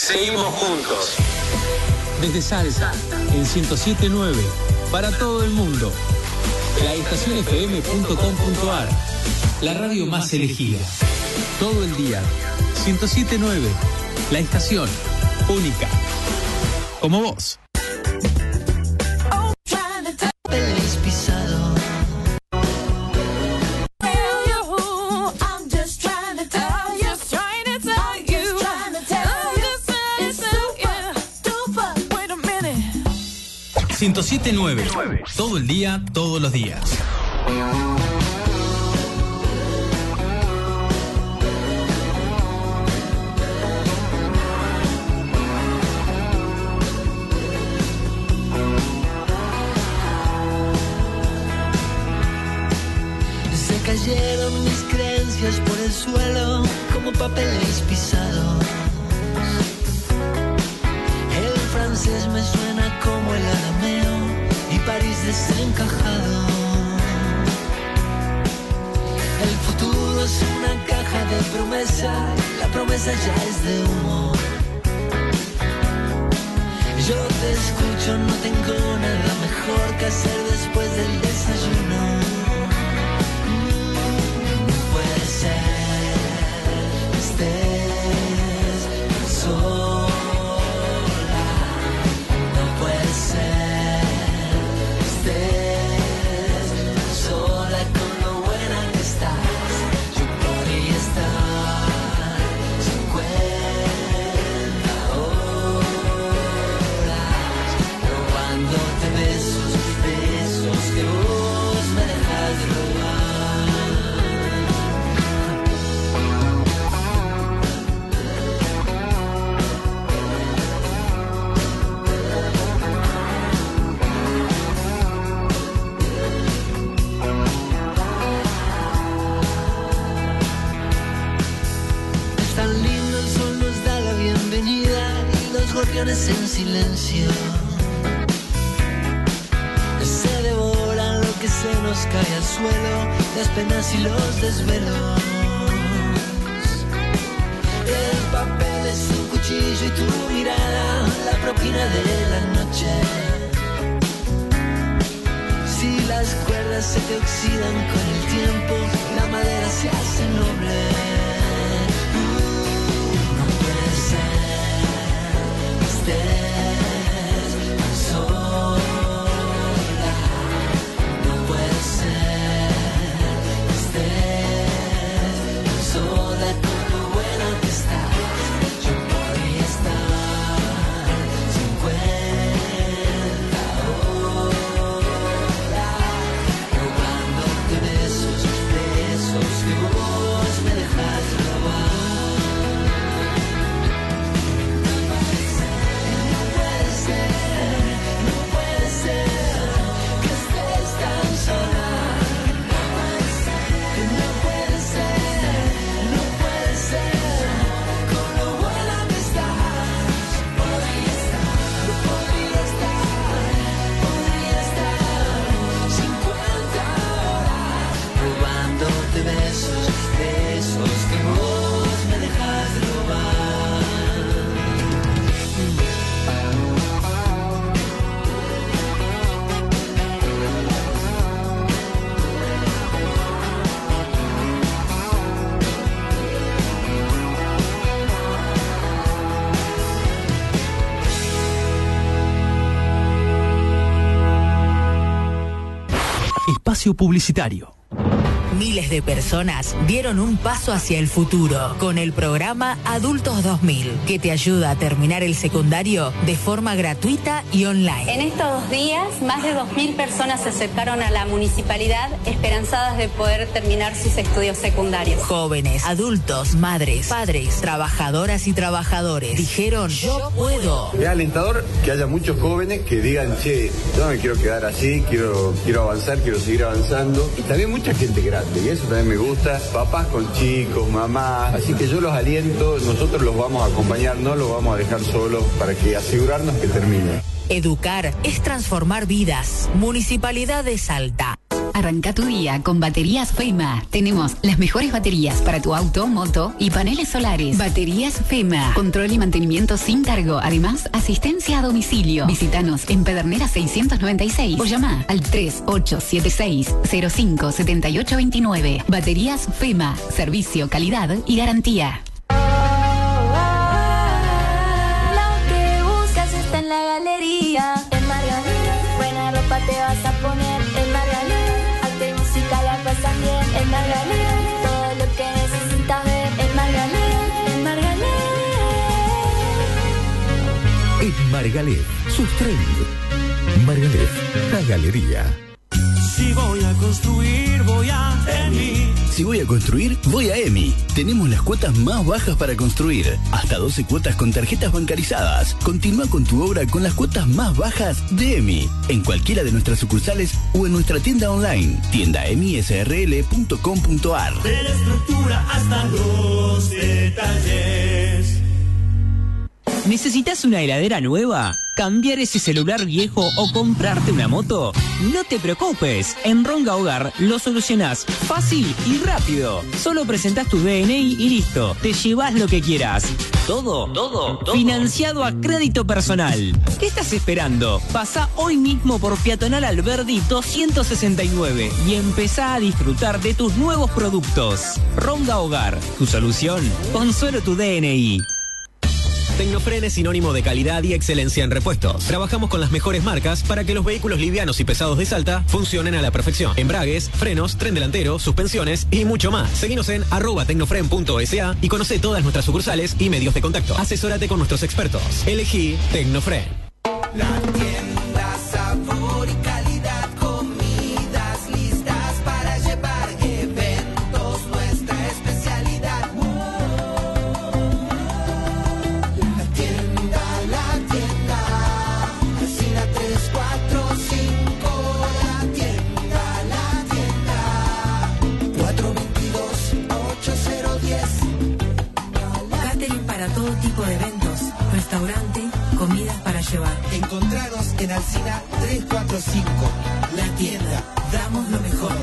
Seguimos juntos. Desde Salta, en 107.9, para todo el mundo. laestacionfm.com.ar, la radio más elegida. Todo el día, 107.9, la estación única. Como vos. ...107.9... todo el día, todos los días. Se cayeron mis creencias por el suelo como papeles pisados. El francés me suena como el arameo y París desencajado. El futuro es una caja de promesa, la promesa ya es de humo. Yo te escucho, no tengo nada mejor que hacer después del desayuno. No puede ser, estés sola. No puede ser, estés sola con lo buena que estás. Yo podría estar 50 horas robándote besos, besos que vos me dejas robar. Tan lindo el sol nos da la bienvenida y los gorriones en silencio se devoran lo que se nos cae al suelo, las penas y los desvelos. El papel es un cuchillo y tu mirada la propina de la noche. Si las cuerdas se te oxidan con el tiempo, la madera se hace noble. Estés sola, no puede ser, estés sola con lo buena que estás. Yo podría estar 50 horas robándote besos, besos que vos me dejas robar. Besos, besos que vos me dejas robar. Espacio publicitario. Miles de personas dieron un paso hacia el futuro con el programa Adultos 2000, que te ayuda a terminar el secundario de forma gratuita y online. En estos 2 días, más de 2.000 personas se acercaron a la municipalidad esperanzadas de poder terminar sus estudios secundarios. Jóvenes, adultos, madres, padres, trabajadoras y trabajadores dijeron: yo puedo. Es alentador que haya muchos jóvenes que digan: che, yo no me quiero quedar así, quiero avanzar, quiero seguir avanzando. Y también mucha gente grande, y eso también me gusta, papás con chicos, mamás, así que yo los aliento, nosotros los vamos a acompañar, no los vamos a dejar solos para que asegurarnos que termine. Educar es transformar vidas. Municipalidad de Salta. Arranca tu día con baterías FEMA. Tenemos las mejores baterías para tu auto, moto y paneles solares. Baterías FEMA. Control y mantenimiento sin cargo. Además, asistencia a domicilio. Visítanos en Pedernera 696 o llama al 3876-057829. Baterías FEMA. Servicio, calidad y garantía. En la galería, en Marganet, buena ropa te vas a poner en Marganet, arte y música la pasan bien en Marganet, todo lo que necesitas ver en Marganet, en Marganet. En Margalet, sus trend. Margalet, la galería. Si voy a construir, voy a EMI. Si voy a construir, voy a EMI. Tenemos las cuotas más bajas para construir. Hasta 12 cuotas con tarjetas bancarizadas. Continúa con tu obra con las cuotas más bajas de EMI. En cualquiera de nuestras sucursales o en nuestra tienda online. tiendaemisrl.com.ar. De la estructura hasta los detalles. ¿Necesitas una heladera nueva? ¿Cambiar ese celular viejo o comprarte una moto? No te preocupes, en Ronga Hogar lo solucionás fácil y rápido. Solo presentás tu DNI y listo, te llevas lo que quieras. Todo financiado a crédito personal. ¿Qué estás esperando? Pasá hoy mismo por Peatonal Alberdi 269 y empezá a disfrutar de tus nuevos productos. Ronga Hogar, tu solución con solo tu DNI. Tecnofren es sinónimo de calidad y excelencia en repuestos. Trabajamos con las mejores marcas para que los vehículos livianos y pesados de Salta funcionen a la perfección. Embragues, frenos, tren delantero, suspensiones y mucho más. Seguinos en @tecnofren.sa y conoce todas nuestras sucursales y medios de contacto. Asesórate con nuestros expertos. Elegí Tecnofren. La tienda, sabor y calidad, comidas listas para llevar, eventos, nuestra especialidad. La tienda, Alsina 345, la tienda, 422-8010. Catering para todo tipo de eventos, restaurante, comidas para llevar. Encontranos en Alsina 345, la tienda, damos lo mejor.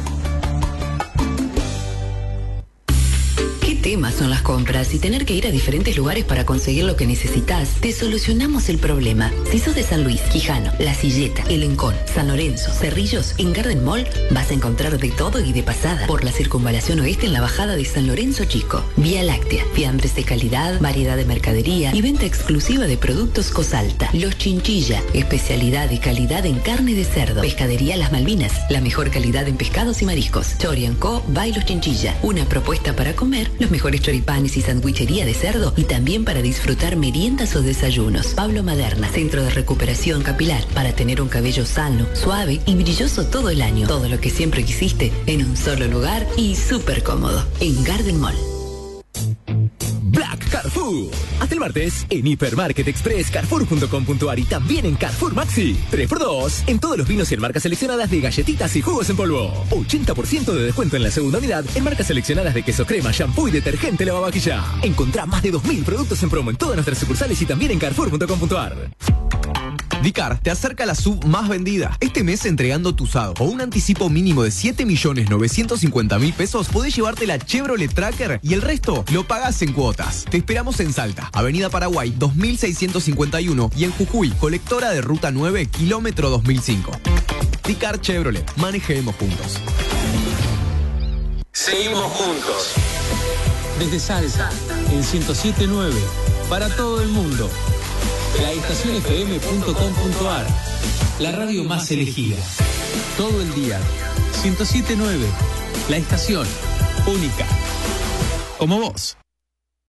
¿Qué temas son las compras y tener que ir a diferentes lugares para conseguir lo que necesitas? Te solucionamos el problema. Si sos de San Luis, Quijano, La Silleta, El Encón, San Lorenzo, Cerrillos, en Garden Mall vas a encontrar de todo y de pasada por la circunvalación oeste en la bajada de San Lorenzo Chico. Vía Láctea, fiambres de calidad, variedad de mercadería y venta exclusiva de productos Cosalta. Los Chinchilla, especialidad y calidad en carne de cerdo. Pescadería Las Malvinas, la mejor calidad en pescados y mariscos. Chorianco, by Los Chinchilla, una propuesta para comer los mejores choripanes y sandwichería de cerdo y también para disfrutar meriendas o desayunos. Pablo Maderna, centro de recuperación capilar para tener un cabello sano, suave y brilloso todo el año. Todo lo que siempre quisiste en un solo lugar y súper cómodo. En Garden Mall. Black Carrefour. Hasta el martes en Hipermarket Express, Carrefour.com.ar y también en Carrefour Maxi. 3x2 en todos los vinos y en marcas seleccionadas de galletitas y jugos en polvo. 80% de descuento en la segunda unidad en marcas seleccionadas de queso crema, shampoo y detergente lavavajilla. Encontrá más de 2000 productos en promo en todas nuestras sucursales y también en Carrefour.com.ar. Dicar te acerca a la sub más vendida. Este mes, entregando tu usado o un anticipo mínimo de 7.950.000 pesos, podés llevarte la Chevrolet Tracker y el resto lo pagás en cuotas. Te esperamos en Salta, Avenida Paraguay 2651 y en Jujuy, colectora de Ruta 9, kilómetro 2005. Dicar Chevrolet, manejemos juntos. Seguimos juntos. Desde Salta, en 107.9, para todo el mundo. laestacionfm.com.ar, la radio más elegida. Todo el día. 107.9, la estación única. Como vos.